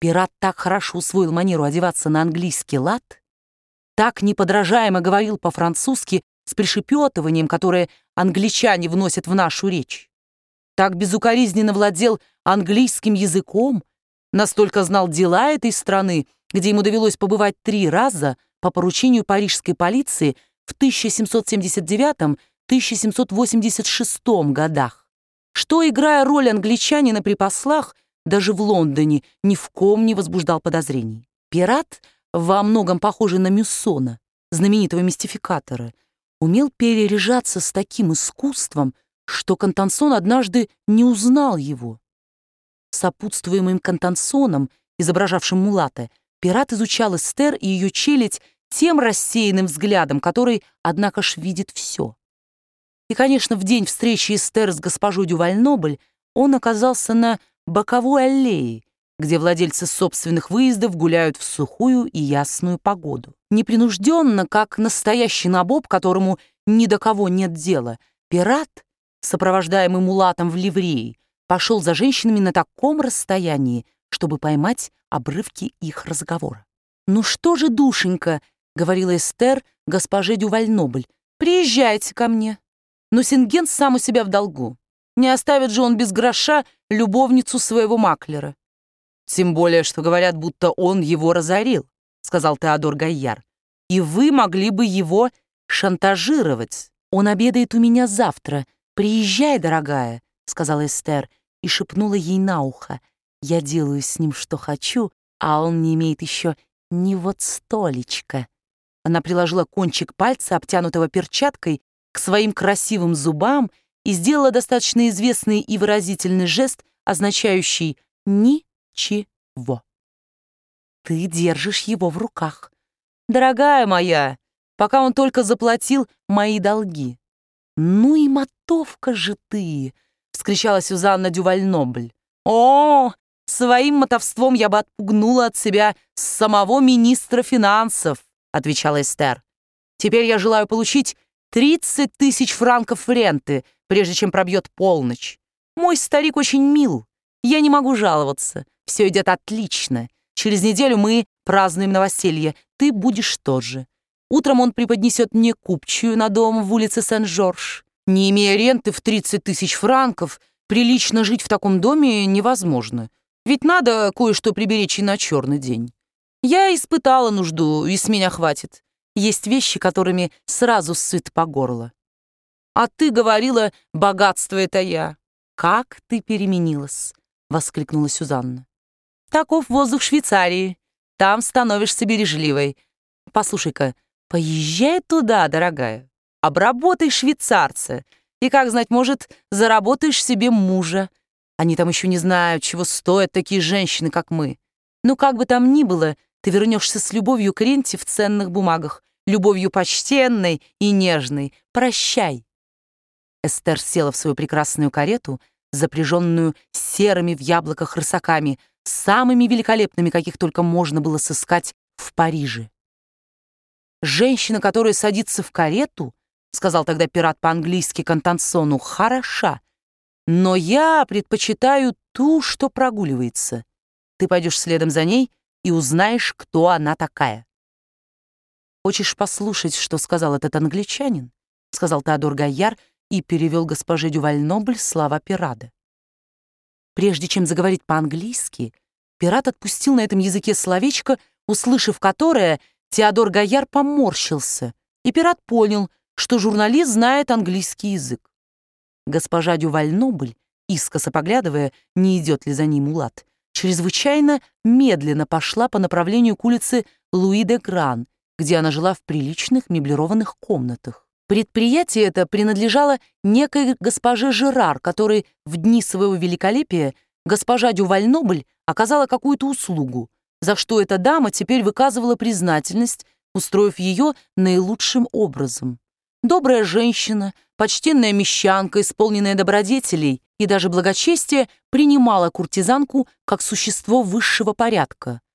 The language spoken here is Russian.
Пират так хорошо усвоил манеру одеваться на английский лад, так неподражаемо говорил по-французски с пришепетыванием, которое англичане вносят в нашу речь, так безукоризненно владел английским языком, настолько знал дела этой страны, где ему довелось побывать 3 раза по поручению парижской полиции в 1779-1786 годах, что, играя роль англичанина при послах, даже в Лондоне ни в ком не возбуждал подозрений. Пират, во многом похожий на Мюссона, знаменитого мистификатора, умел переряжаться с таким искусством, что Контансон однажды не узнал его. Сопутствуемым Контансоном, изображавшим мулата, пират изучал Эстер и ее челядь тем рассеянным взглядом, который, однако ж, видит все. И, конечно, в день встречи Эстер с госпожой Дюваль-Нобль он оказался на боковой аллее, где владельцы собственных выездов гуляют в сухую и ясную погоду. Непринужденно, как настоящий набоб, которому ни до кого нет дела, пират, сопровождаемый мулатом в ливреи, пошел за женщинами на таком расстоянии, чтобы поймать обрывки их разговора. «Ну что же, душенька», — говорила Эстер госпоже Дюваль-Нобль, — «приезжайте ко мне». Но Сингент сам у себя в долгу. Не оставит же он без гроша любовницу своего маклера. «Тем более, что говорят, будто он его разорил», — сказал Теодор Гайяр. «И вы могли бы его шантажировать». «Он обедает у меня завтра. Приезжай, дорогая», — сказала Эстер и шепнула ей на ухо. «Я делаю с ним, что хочу, а он не имеет еще ни вот столечка». Она приложила кончик пальца, обтянутого перчаткой, к своим красивым зубам и сделала достаточно известный и выразительный жест, означающий «ничего». «Ты держишь его в руках, дорогая моя, пока он только заплатил мои долги». «Ну и мотовка же ты!» — вскричала Сюзанна Дюваль-Нобль. «О, своим мотовством я бы отпугнула от себя самого министра финансов», — отвечала Эстер. «Теперь я желаю получить 30 000 франков ренты, прежде чем пробьет полночь. Мой старик очень мил, я не могу жаловаться, все идет отлично. Через неделю мы празднуем новоселье, ты будешь тоже. Утром он преподнесет мне купчую на дом в улице Сен-Жорж. Не имея ренты в 30 000 франков, прилично жить в таком доме невозможно, ведь надо кое-что приберечь и на черный день. Я испытала нужду, и с меня хватит. Есть вещи, которыми сразу сыт по горло. А ты говорила, богатство — это я. Как ты переменилась!» — воскликнула Сюзанна. «Таков воздух Швейцарии. Там становишься бережливой. Послушай-ка, поезжай туда, дорогая. Обработай швейцарца. И, как знать, может, заработаешь себе мужа. Они там еще не знают, чего стоят такие женщины, как мы. Ну, как бы там ни было, ты вернешься с любовью к ренте в ценных бумагах, любовью почтенной и нежной. Прощай». Эстер села в свою прекрасную карету, запряженную серыми в яблоках рысаками, самыми великолепными, каких только можно было сыскать в Париже. «Женщина, которая садится в карету, — сказал тогда пират по-английски Контансону, — хороша, но я предпочитаю ту, что прогуливается. Ты пойдешь следом за ней и узнаешь, кто она такая». «Хочешь послушать, что сказал этот англичанин?» — сказал Теодор Гайяр и перевел госпоже Дюваль-Нобль слова пирата. Прежде чем заговорить по-английски, пират отпустил на этом языке словечко, услышав которое, Теодор Гайяр поморщился, и пират понял, что журналист знает английский язык. Госпожа Дюваль-Нобль, искоса поглядывая, не идет ли за ним мулат, чрезвычайно медленно пошла по направлению к улице Луи-де-Гран, где она жила в приличных меблированных комнатах. Предприятие это принадлежало некой госпоже Жерар, которой в дни своего великолепия госпожа Дюваль-Нобль оказала какую-то услугу, за что эта дама теперь выказывала признательность, устроив ее наилучшим образом. Добрая женщина, почтенная мещанка, исполненная добродетелей и даже благочестия, принимала куртизанку как существо высшего порядка,